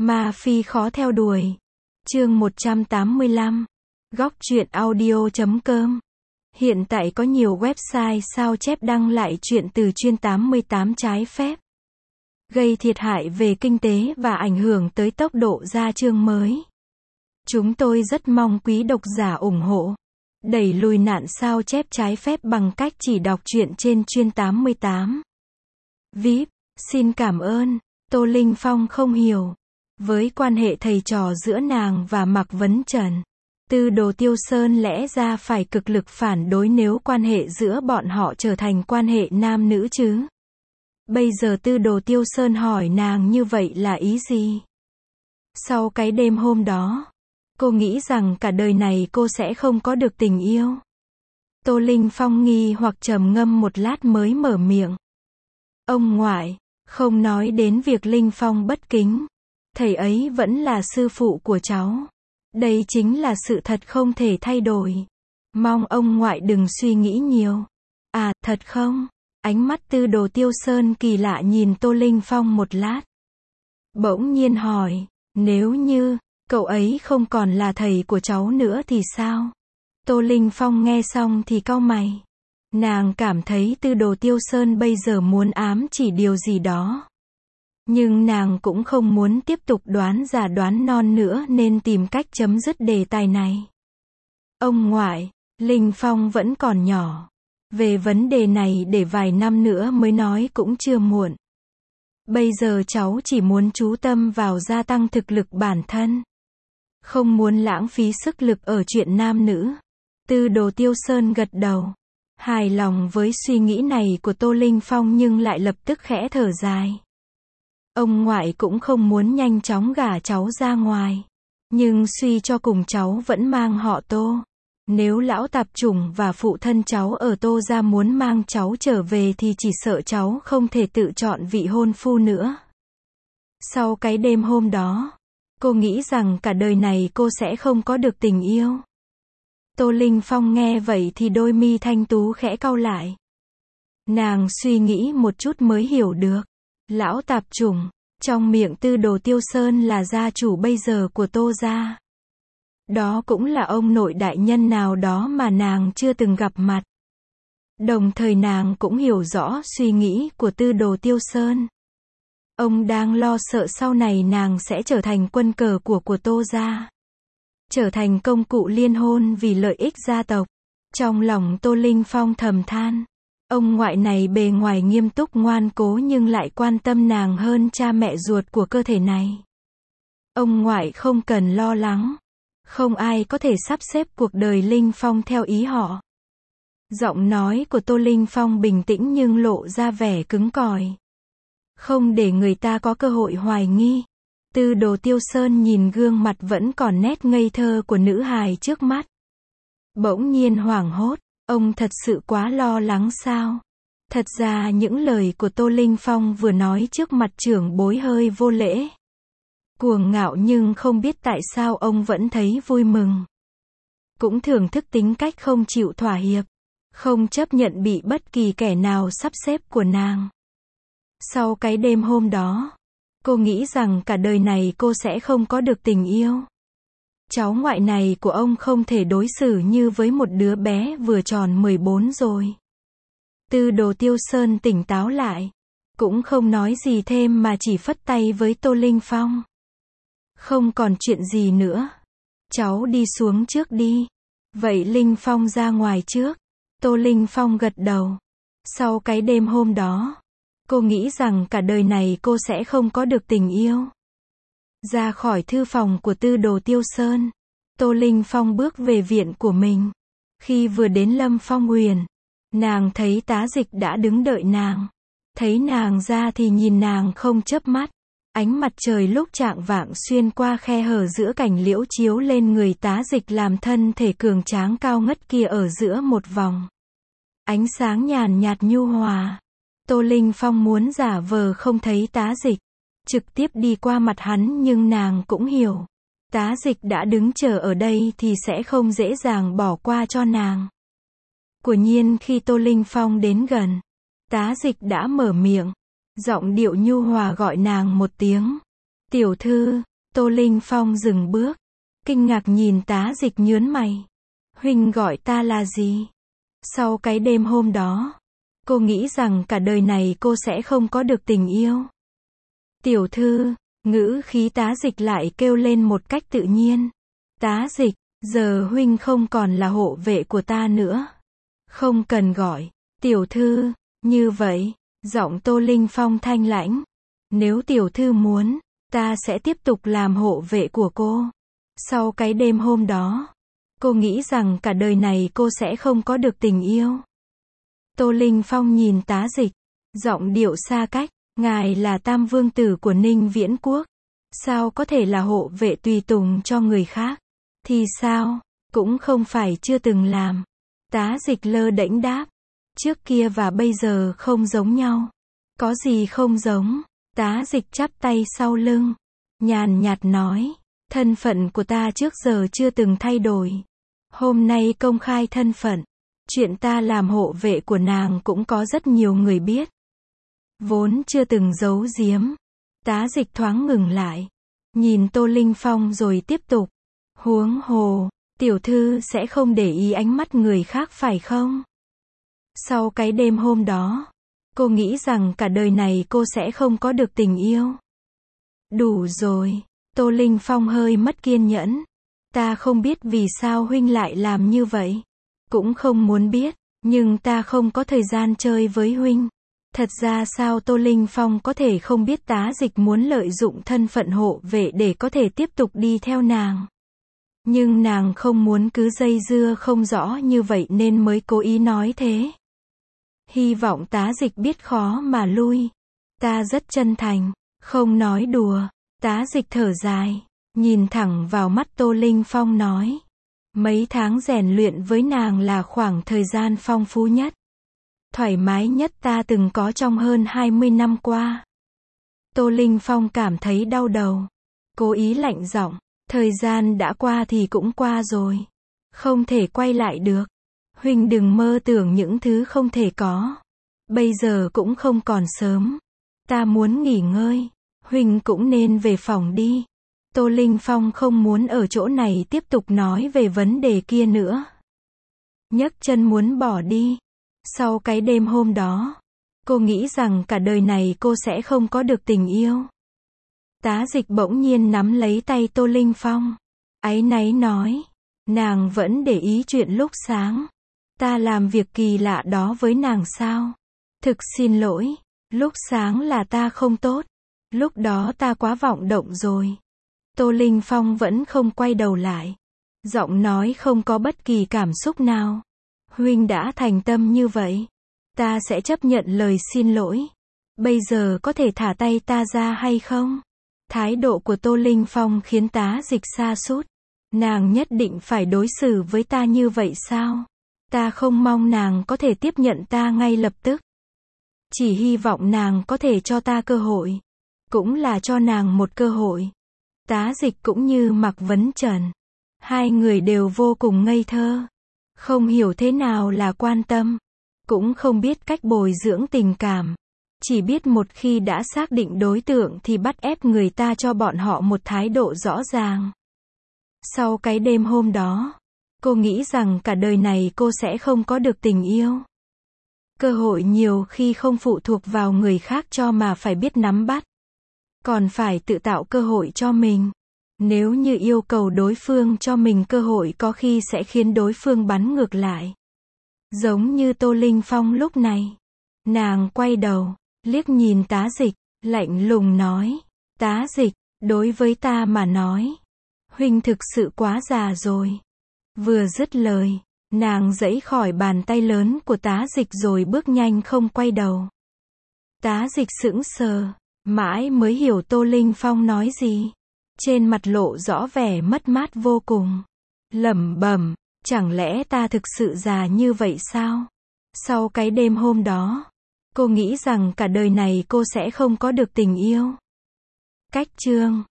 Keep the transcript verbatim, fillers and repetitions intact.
Ma Phi khó theo đuổi. Chương một trăm tám mươi lăm. Góc truyện audio chấm com. Hiện tại có nhiều website sao chép đăng lại truyện từ chuyên tám mươi tám trái phép, gây thiệt hại về kinh tế và ảnh hưởng tới tốc độ ra chương mới. Chúng tôi rất mong quý độc giả ủng hộ, đẩy lùi nạn sao chép trái phép bằng cách chỉ đọc truyện trên chuyên tám mươi tám. vê i pê, xin cảm ơn. Tô Linh Phong không hiểu. Với quan hệ thầy trò giữa nàng và Mạc Vấn Trần, Tư Đồ Tiêu Sơn lẽ ra phải cực lực phản đối nếu quan hệ giữa bọn họ trở thành quan hệ nam nữ chứ. Bây giờ Tư Đồ Tiêu Sơn hỏi nàng như vậy là ý gì? Sau cái đêm hôm đó, cô nghĩ rằng cả đời này cô sẽ không có được tình yêu. Tô Linh Phong nghi hoặc trầm ngâm một lát mới mở miệng. Ông ngoại, không nói đến việc Linh Phong bất kính, thầy ấy vẫn là sư phụ của cháu. Đây chính là sự thật không thể thay đổi. Mong ông ngoại đừng suy nghĩ nhiều. À, thật không? Ánh mắt Tư Đồ Tiêu Sơn kỳ lạ nhìn Tô Linh Phong một lát. Bỗng nhiên hỏi, nếu như cậu ấy không còn là thầy của cháu nữa thì sao? Tô Linh Phong nghe xong thì cau mày. Nàng cảm thấy Tư Đồ Tiêu Sơn bây giờ muốn ám chỉ điều gì đó. Nhưng nàng cũng không muốn tiếp tục đoán già đoán non nữa nên tìm cách chấm dứt đề tài này. Ông ngoại, Linh Phong vẫn còn nhỏ. Về vấn đề này để vài năm nữa mới nói cũng chưa muộn. Bây giờ cháu chỉ muốn chú tâm vào gia tăng thực lực bản thân. Không muốn lãng phí sức lực ở chuyện nam nữ. Tư Đồ Tiêu Sơn gật đầu. Hài lòng với suy nghĩ này của Tô Linh Phong nhưng lại lập tức khẽ thở dài. Ông ngoại cũng không muốn nhanh chóng gả cháu ra ngoài. Nhưng suy cho cùng cháu vẫn mang họ Tô. Nếu lão tạp chủng và phụ thân cháu ở Tô gia muốn mang cháu trở về thì chỉ sợ cháu không thể tự chọn vị hôn phu nữa. Sau cái đêm hôm đó, cô nghĩ rằng cả đời này cô sẽ không có được tình yêu. Tô Linh Phong nghe vậy thì đôi mi thanh tú khẽ cau lại. Nàng suy nghĩ một chút mới hiểu được. Lão tạp chủng, trong miệng Tư Đồ Tiêu Sơn là gia chủ bây giờ của Tô gia. Đó cũng là ông nội đại nhân nào đó mà nàng chưa từng gặp mặt. Đồng thời nàng cũng hiểu rõ suy nghĩ của Tư Đồ Tiêu Sơn. Ông đang lo sợ sau này nàng sẽ trở thành quân cờ của của Tô gia. Trở thành công cụ liên hôn vì lợi ích gia tộc. Trong lòng Tô Linh Phong thầm than. Ông ngoại này bề ngoài nghiêm túc ngoan cố nhưng lại quan tâm nàng hơn cha mẹ ruột của cơ thể này. Ông ngoại không cần lo lắng. Không ai có thể sắp xếp cuộc đời Linh Phong theo ý họ. Giọng nói của Tô Linh Phong bình tĩnh nhưng lộ ra vẻ cứng cỏi. Không để người ta có cơ hội hoài nghi. Tư Đồ Tiêu Sơn nhìn gương mặt vẫn còn nét ngây thơ của nữ hài trước mắt. Bỗng nhiên hoảng hốt. Ông thật sự quá lo lắng sao? Thật ra những lời của Tô Linh Phong vừa nói trước mặt trưởng bối hơi vô lễ. Cuồng ngạo nhưng không biết tại sao ông vẫn thấy vui mừng. Cũng thưởng thức tính cách không chịu thỏa hiệp. Không chấp nhận bị bất kỳ kẻ nào sắp xếp của nàng. Sau cái đêm hôm đó, cô nghĩ rằng cả đời này cô sẽ không có được tình yêu. Cháu ngoại này của ông không thể đối xử như với một đứa bé vừa tròn mười bốn rồi. Tư Đồ Tiêu Sơn tỉnh táo lại. Cũng không nói gì thêm mà chỉ phất tay với Tô Linh Phong. Không còn chuyện gì nữa. Cháu đi xuống trước đi. Vậy Linh Phong ra ngoài trước. Tô Linh Phong gật đầu. Sau cái đêm hôm đó, cô nghĩ rằng cả đời này cô sẽ không có được tình yêu. Ra khỏi thư phòng của Tư Đồ Tiêu Sơn, Tô Linh Phong bước về viện của mình. Khi vừa đến Lâm Phong Huyền, nàng thấy Tá Dịch đã đứng đợi nàng. Thấy nàng ra thì nhìn nàng không chớp mắt. Ánh mặt trời lúc chạng vạng xuyên qua khe hở giữa cành liễu chiếu lên người Tá Dịch làm thân thể cường tráng cao ngất kia ở giữa một vòng. Ánh sáng nhàn nhạt nhu hòa. Tô Linh Phong muốn giả vờ không thấy Tá Dịch, trực tiếp đi qua mặt hắn nhưng nàng cũng hiểu. Tá Dịch đã đứng chờ ở đây thì sẽ không dễ dàng bỏ qua cho nàng. Quả nhiên khi Tô Linh Phong đến gần, Tá Dịch đã mở miệng. Giọng điệu nhu hòa gọi nàng một tiếng. Tiểu thư, Tô Linh Phong dừng bước, kinh ngạc nhìn Tá Dịch nhướng mày. Huynh gọi ta là gì? Sau cái đêm hôm đó, cô nghĩ rằng cả đời này cô sẽ không có được tình yêu. Tiểu thư, ngữ khí Tá Dịch lại kêu lên một cách tự nhiên. Tá Dịch, giờ huynh không còn là hộ vệ của ta nữa. Không cần gọi, tiểu thư, như vậy, giọng Tô Linh Phong thanh lãnh. Nếu tiểu thư muốn, ta sẽ tiếp tục làm hộ vệ của cô. Sau cái đêm hôm đó, cô nghĩ rằng cả đời này cô sẽ không có được tình yêu. Tô Linh Phong nhìn Tá Dịch, giọng điệu xa cách, ngài là tam vương tử của Ninh Viễn Quốc, sao có thể là hộ vệ tùy tùng cho người khác? Thì sao, cũng không phải chưa từng làm. Tá Dịch lơ đễnh đáp, trước kia và bây giờ không giống nhau. Có gì không giống? Tá Dịch chắp tay sau lưng, nhàn nhạt nói, thân phận của ta trước giờ chưa từng thay đổi. Hôm nay công khai thân phận, chuyện ta làm hộ vệ của nàng cũng có rất nhiều người biết. Vốn chưa từng giấu giếm. Tá Dịch thoáng ngừng lại, nhìn Tô Linh Phong rồi tiếp tục. Huống hồ, tiểu thư sẽ không để ý ánh mắt người khác phải không? Sau cái đêm hôm đó, cô nghĩ rằng cả đời này cô sẽ không có được tình yêu. Đủ rồi, Tô Linh Phong hơi mất kiên nhẫn. Ta không biết vì sao huynh lại làm như vậy. Cũng không muốn biết, nhưng ta không có thời gian chơi với huynh. Thật ra sao Tô Linh Phong có thể không biết Tá Dịch muốn lợi dụng thân phận hộ vệ để có thể tiếp tục đi theo nàng. Nhưng nàng không muốn cứ dây dưa không rõ như vậy nên mới cố ý nói thế. Hy vọng Tá Dịch biết khó mà lui. Ta rất chân thành, không nói đùa. Tá Dịch thở dài, nhìn thẳng vào mắt Tô Linh Phong nói. Mấy tháng rèn luyện với nàng là khoảng thời gian phong phú nhất, thoải mái nhất ta từng có trong hơn hai mươi năm qua. Tô Linh Phong cảm thấy đau đầu, cố ý lạnh giọng, thời gian đã qua thì cũng qua rồi, không thể quay lại được. Huynh đừng mơ tưởng những thứ không thể có. Bây giờ cũng không còn sớm. Ta muốn nghỉ ngơi, huynh cũng nên về phòng đi. Tô Linh Phong không muốn ở chỗ này tiếp tục nói về vấn đề kia nữa. Nhấc chân muốn bỏ đi. Sau cái đêm hôm đó, cô nghĩ rằng cả đời này cô sẽ không có được tình yêu. Tá Dịch bỗng nhiên nắm lấy tay Tô Linh Phong, áy náy nói, nàng vẫn để ý chuyện lúc sáng. Ta làm việc kỳ lạ đó với nàng sao? Thực xin lỗi, lúc sáng là ta không tốt. Lúc đó ta quá vọng động rồi. Tô Linh Phong vẫn không quay đầu lại. Giọng nói không có bất kỳ cảm xúc nào. Huynh đã thành tâm như vậy, ta sẽ chấp nhận lời xin lỗi. Bây giờ có thể thả tay ta ra hay không? Thái độ của Tô Linh Phong khiến Tá Dịch sa sút. Nàng nhất định phải đối xử với ta như vậy sao? Ta không mong nàng có thể tiếp nhận ta ngay lập tức. Chỉ hy vọng nàng có thể cho ta cơ hội. Cũng là cho nàng một cơ hội. Tá Dịch cũng như Mạc Vấn Trần. Hai người đều vô cùng ngây thơ. Không hiểu thế nào là quan tâm. Cũng không biết cách bồi dưỡng tình cảm. Chỉ biết một khi đã xác định đối tượng thì bắt ép người ta cho bọn họ một thái độ rõ ràng. Sau cái đêm hôm đó, cô nghĩ rằng cả đời này cô sẽ không có được tình yêu. Cơ hội nhiều khi không phụ thuộc vào người khác cho mà phải biết nắm bắt. Còn phải tự tạo cơ hội cho mình. Nếu như yêu cầu đối phương cho mình cơ hội có khi sẽ khiến đối phương bắn ngược lại. Giống như Tô Linh Phong lúc này. Nàng quay đầu, liếc nhìn Tá Dịch, lạnh lùng nói. Tá Dịch, đối với ta mà nói, huynh thực sự quá già rồi. Vừa dứt lời, nàng giãy khỏi bàn tay lớn của Tá Dịch rồi bước nhanh không quay đầu. Tá Dịch sững sờ, mãi mới hiểu Tô Linh Phong nói gì. Trên mặt lộ rõ vẻ mất mát vô cùng. Lẩm bẩm, chẳng lẽ ta thực sự già như vậy sao? Sau cái đêm hôm đó, cô nghĩ rằng cả đời này cô sẽ không có được tình yêu. Cách chương